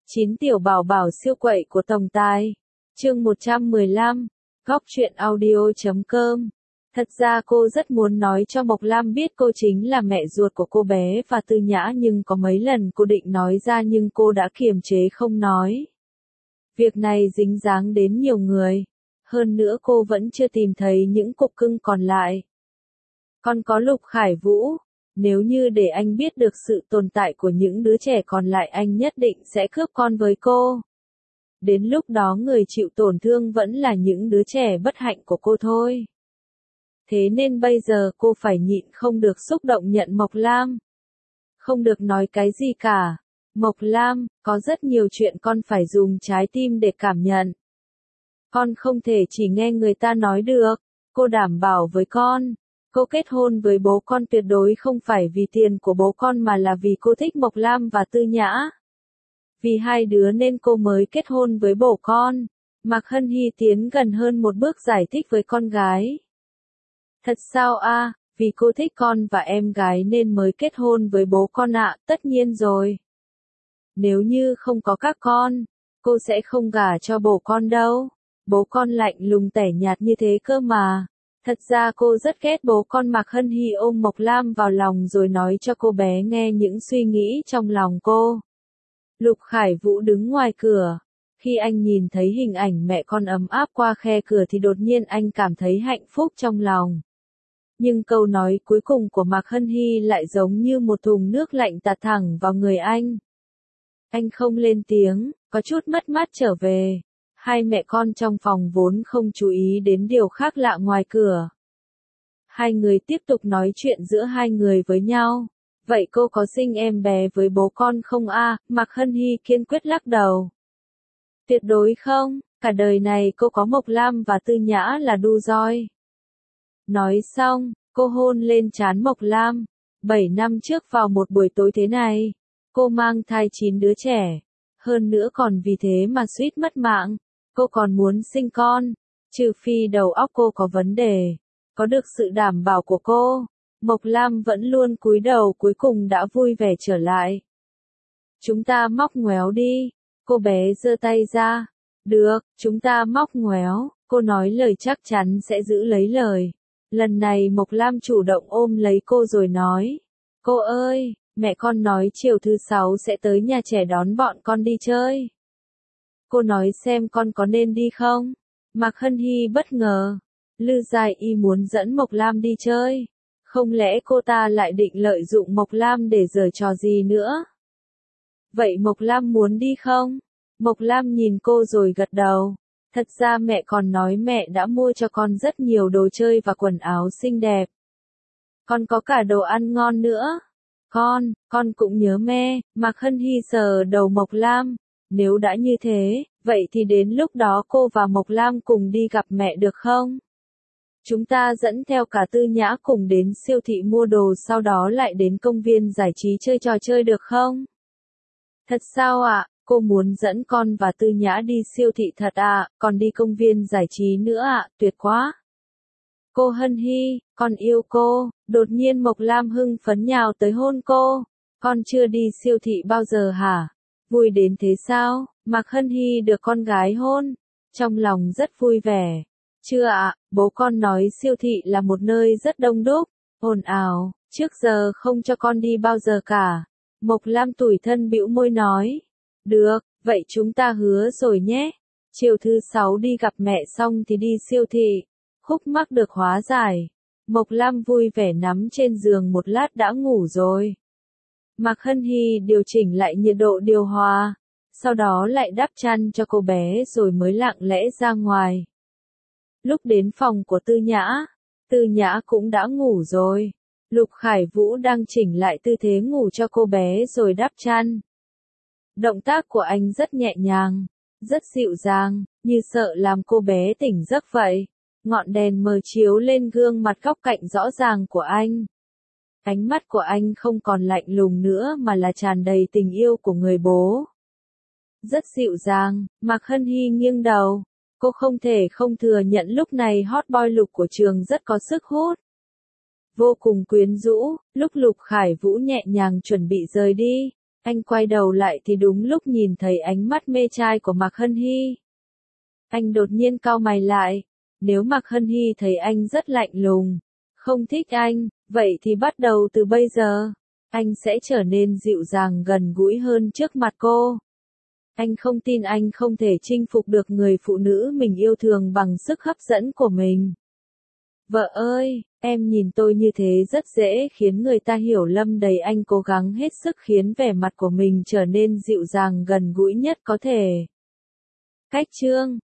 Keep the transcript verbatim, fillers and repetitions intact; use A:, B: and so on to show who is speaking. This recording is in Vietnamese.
A: Chín tiểu bảo bảo siêu quậy của tổng tài. Chương một trăm mười lăm, góc truyện audio chấm com. Thật ra cô rất muốn nói cho Mộc Lam biết cô chính là mẹ ruột của cô bé và Tư Nhã, nhưng có mấy lần cô định nói ra nhưng cô đã kiềm chế không nói. Việc này dính dáng đến nhiều người. Hơn nữa cô vẫn chưa tìm thấy những cục cưng còn lại. Còn có Lục Khải Vũ. Nếu như để anh biết được sự tồn tại của những đứa trẻ còn lại, anh nhất định sẽ cướp con với cô. Đến lúc đó người chịu tổn thương vẫn là những đứa trẻ bất hạnh của cô thôi. Thế nên bây giờ cô phải nhịn không được xúc động nhận Mộc Lam. Không được nói cái gì cả. Mộc Lam, có rất nhiều chuyện con phải dùng trái tim để cảm nhận. Con không thể chỉ nghe người ta nói được. Cô đảm bảo với con. Cô kết hôn với bố con tuyệt đối không phải vì tiền của bố con mà là vì cô thích Mộc Lam và Tư Nhã. Vì hai đứa nên cô mới kết hôn với bố con. Mạc Hân Hy tiến gần hơn một bước giải thích với con gái. Thật sao a? À, vì cô thích con và em gái nên mới kết hôn với bố con ạ, à, tất nhiên rồi. Nếu như không có các con, cô sẽ không gả cho bố con đâu. Bố con lạnh lùng tẻ nhạt như thế cơ mà. Thật ra cô rất ghét bố con. Mạc Hân Hy ôm Mộc Lam vào lòng rồi nói cho cô bé nghe những suy nghĩ trong lòng cô. Lục Khải Vũ đứng ngoài cửa. Khi anh nhìn thấy hình ảnh mẹ con ấm áp qua khe cửa thì đột nhiên anh cảm thấy hạnh phúc trong lòng. Nhưng câu nói cuối cùng của Mạc Hân Hy lại giống như một thùng nước lạnh tạt thẳng vào người anh. Anh không lên tiếng, có chút mất mát trở về. Hai mẹ con trong phòng vốn không chú ý đến điều khác lạ ngoài cửa. Hai người tiếp tục nói chuyện giữa hai người với nhau. Vậy cô có sinh em bé với bố con không a? À? Mạc Hân Hy kiên quyết lắc đầu. Tuyệt đối không, cả đời này cô có Mộc Lam và Tư Nhã là đu roi. Nói xong, cô hôn lên trán Mộc Lam. Bảy năm trước vào một buổi tối thế này, cô mang thai chín đứa trẻ. Hơn nữa còn vì thế mà suýt mất mạng. Cô còn muốn sinh con, trừ phi đầu óc cô có vấn đề. Có được sự đảm bảo của cô, Mộc Lam vẫn luôn cúi đầu, cuối cùng đã vui vẻ trở lại. Chúng ta móc ngoéo đi, cô bé giơ tay ra. Được, chúng ta móc ngoéo, cô nói lời chắc chắn sẽ giữ lấy lời. Lần này Mộc Lam chủ động ôm lấy cô rồi nói. Cô ơi, mẹ con nói chiều thứ sáu sẽ tới nhà trẻ đón bọn con đi chơi. Cô nói xem con có nên đi không? Mạc Hân Hy bất ngờ. Lư Giai Y muốn dẫn Mộc Lam đi chơi. Không lẽ cô ta lại định lợi dụng Mộc Lam để giở trò gì nữa? Vậy Mộc Lam muốn đi không? Mộc Lam nhìn cô rồi gật đầu. Thật ra mẹ còn nói mẹ đã mua cho con rất nhiều đồ chơi và quần áo xinh đẹp. Còn có cả đồ ăn ngon nữa. Con, con cũng nhớ me. Mạc Hân Hy sờ đầu Mộc Lam. Nếu đã như thế, vậy thì đến lúc đó cô và Mộc Lam cùng đi gặp mẹ được không? Chúng ta dẫn theo cả Tư Nhã cùng đến siêu thị mua đồ, sau đó lại đến công viên giải trí chơi trò chơi được không? Thật sao ạ? À? Cô muốn dẫn con và Tư Nhã đi siêu thị thật à, còn đi công viên giải trí nữa ạ, à? Tuyệt quá. Cô Hân Hy, con yêu cô. Đột nhiên Mộc Lam hưng phấn nhào tới hôn cô. Con chưa đi siêu thị bao giờ hả? Vui đến thế sao? Mạc Hân Hy được con gái hôn. Trong lòng rất vui vẻ. Chưa ạ, à, bố con nói siêu thị là một nơi rất đông đúc, ồn ào, trước giờ không cho con đi bao giờ cả. Mộc Lam tủi thân bĩu môi nói. Được, vậy chúng ta hứa rồi nhé. Chiều thứ sáu đi gặp mẹ xong thì đi siêu thị. Khúc mắc được hóa giải. Mộc Lam vui vẻ nắm trên giường một lát đã ngủ rồi. Mạc Hân Hy điều chỉnh lại nhiệt độ điều hòa, sau đó lại đắp chăn cho cô bé rồi mới lặng lẽ ra ngoài. Lúc đến phòng của Tư Nhã, Tư Nhã cũng đã ngủ rồi. Lục Khải Vũ đang chỉnh lại tư thế ngủ cho cô bé rồi đắp chăn. Động tác của anh rất nhẹ nhàng, rất dịu dàng, như sợ làm cô bé tỉnh giấc vậy. Ngọn đèn mờ chiếu lên gương mặt góc cạnh rõ ràng của anh. Ánh mắt của anh không còn lạnh lùng nữa mà là tràn đầy tình yêu của người bố. Rất dịu dàng, Mạc Hân Hy nghiêng đầu. Cô không thể không thừa nhận lúc này hot boy Lục của trường rất có sức hút. Vô cùng quyến rũ, lúc Lục Khải Vũ nhẹ nhàng chuẩn bị rời đi, Anh quay đầu lại thì đúng lúc nhìn thấy ánh mắt mê trai của Mạc Hân Hy. Anh đột nhiên cau mày lại. Nếu Mạc Hân Hy thấy anh rất lạnh lùng, không thích anh, vậy thì bắt đầu từ bây giờ, anh sẽ trở nên dịu dàng gần gũi hơn trước mặt cô. Anh không tin anh không thể chinh phục được người phụ nữ mình yêu thương bằng sức hấp dẫn của mình. Vợ ơi, em nhìn tôi như thế rất dễ khiến người ta hiểu lầm đấy. Anh cố gắng hết sức khiến vẻ mặt của mình trở nên dịu dàng gần gũi nhất có thể. Cách chương